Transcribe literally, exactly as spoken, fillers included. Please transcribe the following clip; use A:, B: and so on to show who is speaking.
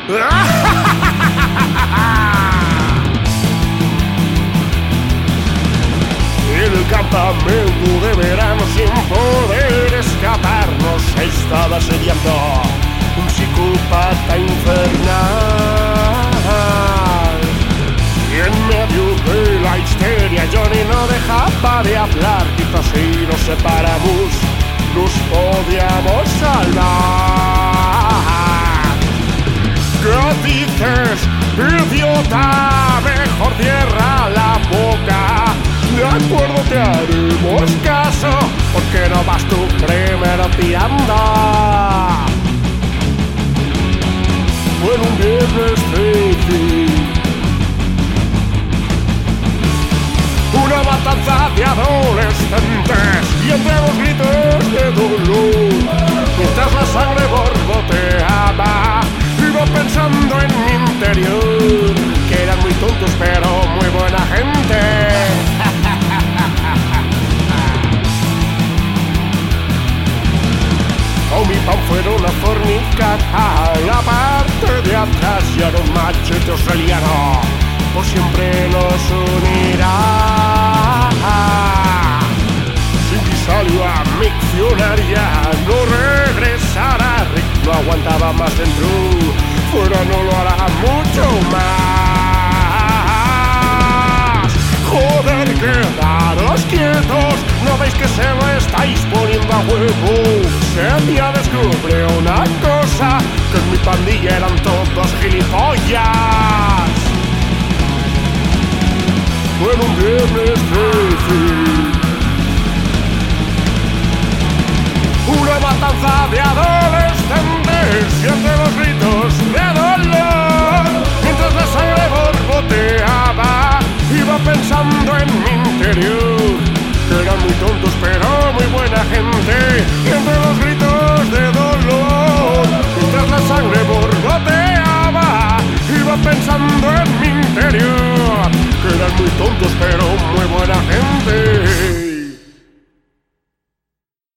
A: El campamento de verano sin poder escaparnos estaba asediando un psicópata infernal. Y en medio de la histeria Johnny no dejaba de hablar. Quizás si nos separamos nos podíamos salvar. ¿Qué dices, idiota? Mejor cierra la boca. De acuerdo, te haremos caso, porque no vas tú primero tirando. Fue en un viernes trece, una matanza de adolescentes, y entre los gritos de dolor, mientras la sangre borboteaba, iba pensando en mi interior, que eran muy tontos pero muy buena gente. Con mi pan fueron a fornicar a la parte de atrás, y a un machete australiano por siempre nos unirá. Cindy salió a miccionaria, no regresará. Rick no aguantaba más dentro, fuera no lo hará mucho más. Joder, quedaros quietos, ¿no veis que se lo estáis poniendo a huevo? Sepia descubre una cosa, que en mi pandilla eran todos gilipollas. Fue en un viernes trece, una matanza de adolescentes, y entre los gritos de dolor, mientras la sangre borboteaba, iba pensando en mi interior, que eran muy tontos pero muy buena gente. Y entre los gritos de dolor, mientras la sangre borboteaba, iba pensando en mi interior, que eran muy tontos pero muy buena gente.